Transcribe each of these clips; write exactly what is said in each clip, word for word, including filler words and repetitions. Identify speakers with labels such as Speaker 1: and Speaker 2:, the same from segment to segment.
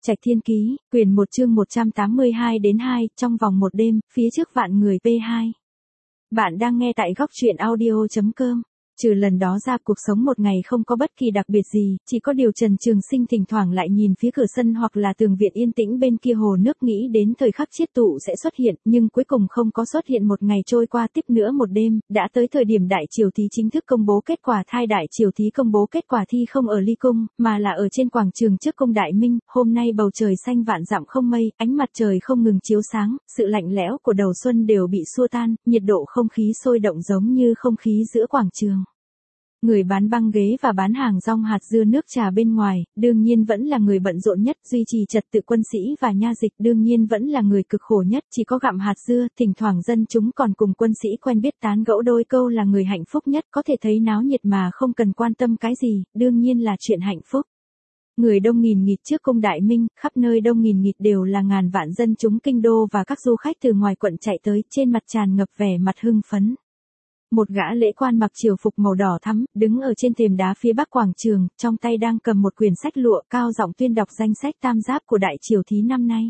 Speaker 1: Trạch Thiên Ký, quyển một chương một trăm tám mươi hai đến hai, trong vòng một đêm, phía trước vạn người pê hai. Bạn đang nghe tại góc truyện audio chấm com. Trừ lần đó ra cuộc sống một ngày không có bất kỳ đặc biệt gì, chỉ có điều Trần Trường Sinh thỉnh thoảng lại nhìn phía cửa sân hoặc là tường viện yên tĩnh bên kia hồ nước nghĩ đến thời khắc chiết tụ sẽ xuất hiện, nhưng cuối cùng không có xuất hiện. Một ngày trôi qua tiếp nữa một đêm, đã tới thời điểm đại triều thí chính thức công bố kết quả thai. Đại triều thí công bố kết quả thi không ở Ly Cung, mà là ở trên quảng trường trước cung Đại Minh. Hôm nay bầu trời xanh vạn dặm không mây, ánh mặt trời không ngừng chiếu sáng, sự lạnh lẽo của đầu xuân đều bị xua tan, nhiệt độ không khí sôi động giống như không khí giữa quảng trường. Người bán băng ghế và bán hàng rong hạt dưa nước trà bên ngoài, đương nhiên vẫn là người bận rộn nhất. Duy trì trật tự quân sĩ và nha dịch đương nhiên vẫn là người cực khổ nhất. Chỉ có gặm hạt dưa, thỉnh thoảng dân chúng còn cùng quân sĩ quen biết tán gẫu đôi câu là người hạnh phúc nhất. Có thể thấy náo nhiệt mà không cần quan tâm cái gì, đương nhiên là chuyện hạnh phúc. Người đông nghìn nghịt trước cung Đại Minh, khắp nơi đông nghìn nghịt đều là ngàn vạn dân chúng kinh đô và các du khách từ ngoài quận chạy tới, trên mặt tràn ngập vẻ mặt hưng phấn. Một gã lễ quan mặc triều phục màu đỏ thắm, đứng ở trên thềm đá phía bắc quảng trường, trong tay đang cầm một quyển sách lụa, cao giọng tuyên đọc danh sách tam giáp của đại triều thí năm nay.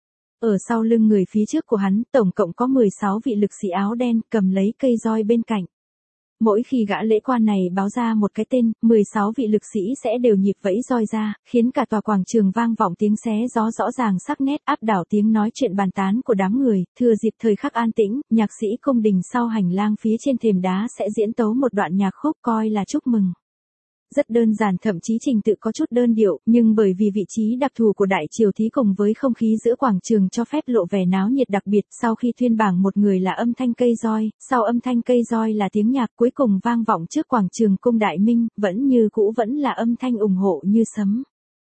Speaker 1: Ở sau lưng người phía trước của hắn, tổng cộng có mười sáu vị lực sĩ áo đen, cầm lấy cây roi bên cạnh. Mỗi khi gã lễ quan này báo ra một cái tên, mười sáu vị lực sĩ sẽ đều nhịp vẫy roi ra, khiến cả tòa quảng trường vang vọng tiếng xé gió rõ ràng sắc nét, áp đảo tiếng nói chuyện bàn tán của đám người. Thừa dịp thời khắc an tĩnh, nhạc sĩ cung đình sau hành lang phía trên thềm đá sẽ diễn tấu một đoạn nhạc khúc coi là chúc mừng. Rất đơn giản, thậm chí trình tự có chút đơn điệu, nhưng bởi vì vị trí đặc thù của đại triều thí cùng với không khí giữa quảng trường cho phép lộ vẻ náo nhiệt đặc biệt. Sau khi tuyên bảng một người là âm thanh cây roi, sau âm thanh cây roi là tiếng nhạc, cuối cùng vang vọng trước quảng trường cung Đại Minh, vẫn như cũ vẫn là âm thanh ủng hộ như sấm.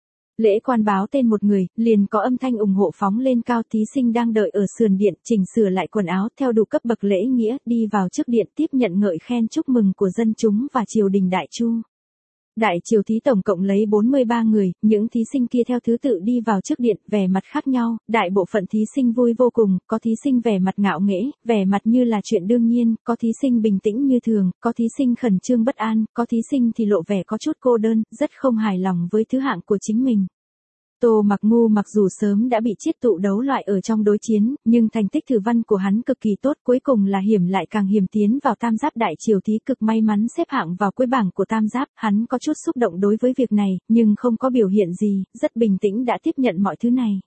Speaker 1: Lễ quan báo tên một người, liền có âm thanh ủng hộ phóng lên cao. Thí sinh đang đợi ở sườn điện, chỉnh sửa lại quần áo theo đủ cấp bậc lễ nghĩa, đi vào trước điện tiếp nhận ngợi khen chúc mừng của dân chúng và triều đình đại chu. Đại triều thí tổng cộng lấy bốn mươi ba người, những thí sinh kia theo thứ tự đi vào trước điện, vẻ mặt khác nhau. Đại bộ phận thí sinh vui vô cùng, có thí sinh vẻ mặt ngạo nghễ, vẻ mặt như là chuyện đương nhiên, có thí sinh bình tĩnh như thường, có thí sinh khẩn trương bất an, có thí sinh thì lộ vẻ có chút cô đơn, rất không hài lòng với thứ hạng của chính mình. Tô Mặc Ngu mặc dù sớm đã bị chiết tụ đấu loại ở trong đối chiến, nhưng thành tích thử văn của hắn cực kỳ tốt, cuối cùng là hiểm lại càng hiểm tiến vào tam giáp đại triều thí, cực may mắn xếp hạng vào cuối bảng của tam giáp. Hắn có chút xúc động đối với việc này, nhưng không có biểu hiện gì, rất bình tĩnh đã tiếp nhận mọi thứ này.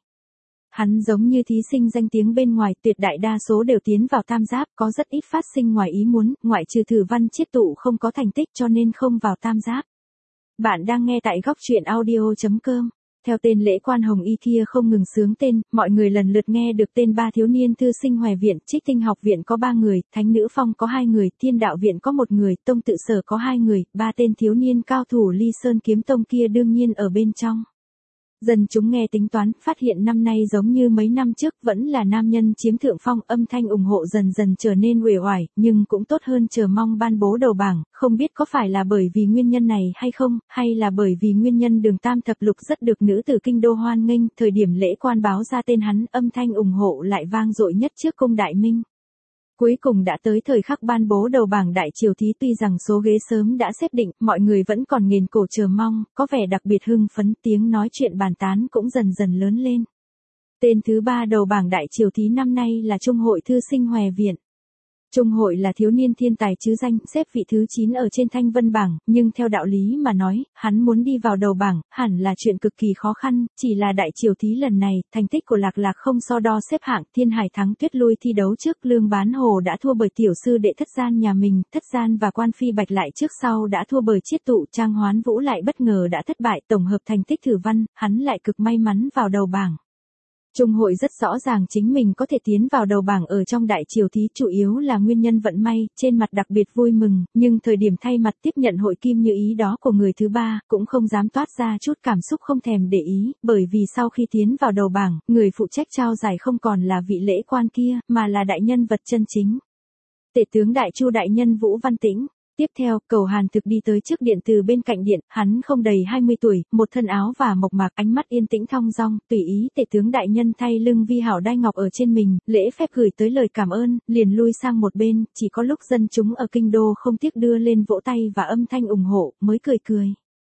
Speaker 1: Hắn giống như thí sinh danh tiếng bên ngoài, tuyệt đại đa số đều tiến vào tam giáp, có rất ít phát sinh ngoài ý muốn, ngoại trừ thử văn chiết tụ không có thành tích cho nên không vào tam giáp. Bạn đang nghe tại góc truyện audio chấm com. Theo tên lễ quan hồng y kia không ngừng xướng tên, mọi người lần lượt nghe được tên ba thiếu niên thư sinh Hòe viện. Trích Tinh học viện có ba người, Thánh Nữ Phong có hai người, Thiên Đạo viện có một người, Tông Tự Sở có hai người, ba tên thiếu niên cao thủ Ly Sơn kiếm tông kia đương nhiên ở bên trong. Dân chúng nghe tính toán, phát hiện năm nay giống như mấy năm trước, vẫn là nam nhân chiếm thượng phong, âm thanh ủng hộ dần dần trở nên uể oải, nhưng cũng tốt hơn chờ mong ban bố đầu bảng. Không biết có phải là bởi vì nguyên nhân này hay không, hay là bởi vì nguyên nhân Đường Tam Thập Lục rất được nữ tử kinh đô hoan nghênh, thời điểm lễ quan báo ra tên hắn, âm thanh ủng hộ lại vang dội nhất trước cung Đại Minh. Cuối cùng đã tới thời khắc ban bố đầu bảng đại triều thí, tuy rằng số ghế sớm đã xếp định, mọi người vẫn còn nghền cổ chờ mong, có vẻ đặc biệt hưng phấn, tiếng nói chuyện bàn tán cũng dần dần lớn lên. Tên thứ ba đầu bảng đại triều thí năm nay là Trung Hội thư sinh Hòe viện. Trung Hội là thiếu niên thiên tài chứ danh, xếp vị thứ chín ở trên thanh vân bảng, nhưng theo đạo lý mà nói, hắn muốn đi vào đầu bảng, hẳn là chuyện cực kỳ khó khăn, chỉ là đại triều thí lần này, thành tích của Lạc Lạc không so đo xếp hạng. Thiên Hải thắng Tuyết lui thi đấu trước, Lương Bán Hồ đã thua bởi tiểu sư đệ Thất Gian nhà mình, Thất Gian và Quan Phi Bạch lại trước sau đã thua bởi chiết tụ, Trang Hoán Vũ lại bất ngờ đã thất bại. Tổng hợp thành tích thử văn, hắn lại cực may mắn vào đầu bảng. Trung Hội rất rõ ràng chính mình có thể tiến vào đầu bảng ở trong đại triều thí, chủ yếu là nguyên nhân vận may, trên mặt đặc biệt vui mừng, nhưng thời điểm thay mặt tiếp nhận hội kim như ý đó của người thứ ba, cũng không dám toát ra chút cảm xúc không thèm để ý, bởi vì sau khi tiến vào đầu bảng, người phụ trách trao giải không còn là vị lễ quan kia, mà là đại nhân vật chân chính. Tể tướng Đại Chu đại nhân Vũ Văn Tĩnh. Tiếp theo, Cầu Hàn Thực đi tới trước điện từ bên cạnh điện, hắn không đầy hai mươi tuổi, một thân áo và mộc mạc, ánh mắt yên tĩnh thong dong, tùy ý. Tể tướng đại nhân thay lưng vi hảo đai ngọc ở trên mình, lễ phép gửi tới lời cảm ơn, liền lui sang một bên, chỉ có lúc dân chúng ở kinh đô không tiếc đưa lên vỗ tay và âm thanh ủng hộ, mới cười cười.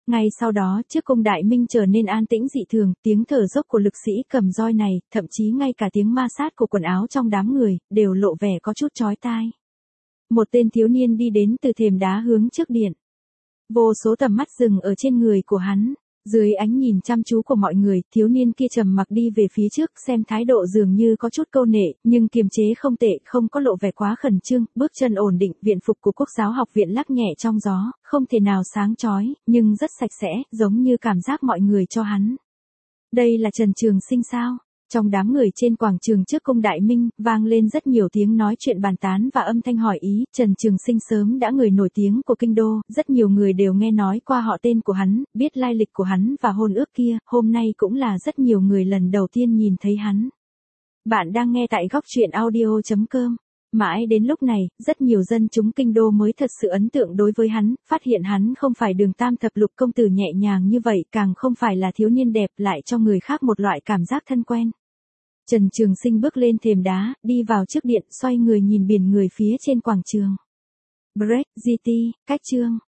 Speaker 1: Ngay sau đó, trước cung Đại Minh trở nên an tĩnh dị thường, tiếng thở dốc của lực sĩ cầm roi này, thậm chí ngay cả tiếng ma sát của quần áo trong đám người, đều lộ vẻ có chút chói tai. Một tên thiếu niên đi đến từ thềm đá hướng trước điện. Vô số tầm mắt dừng ở trên người của hắn. Dưới ánh nhìn chăm chú của mọi người, thiếu niên kia trầm mặc đi về phía trước, xem thái độ dường như có chút câu nệ, nhưng kiềm chế không tệ, không có lộ vẻ quá khẩn trương, bước chân ổn định, viện phục của Quốc giáo học viện lắc nhẹ trong gió, không thể nào sáng chói, nhưng rất sạch sẽ, giống như cảm giác mọi người cho hắn. Đây là Trần Trường Sinh sao? Trong đám người trên quảng trường trước cung Đại Minh, vang lên rất nhiều tiếng nói chuyện bàn tán và âm thanh hỏi ý, Trần Trường Sinh sớm đã người nổi tiếng của kinh đô, rất nhiều người đều nghe nói qua họ tên của hắn, biết lai lịch của hắn và hôn ước kia, hôm nay cũng là rất nhiều người lần đầu tiên nhìn thấy hắn. Bạn đang nghe tại góc truyện audio chấm com. Mãi đến lúc này, rất nhiều dân chúng kinh đô mới thật sự ấn tượng đối với hắn, phát hiện hắn không phải Đường Tam thập lục công tử nhẹ nhàng như vậy, càng không phải là thiếu niên đẹp, lại cho người khác một loại cảm giác thân quen. Trần Trường Sinh bước lên thềm đá, đi vào trước điện, xoay người nhìn biển người phía trên quảng trường. Break, giê tê, cách chương.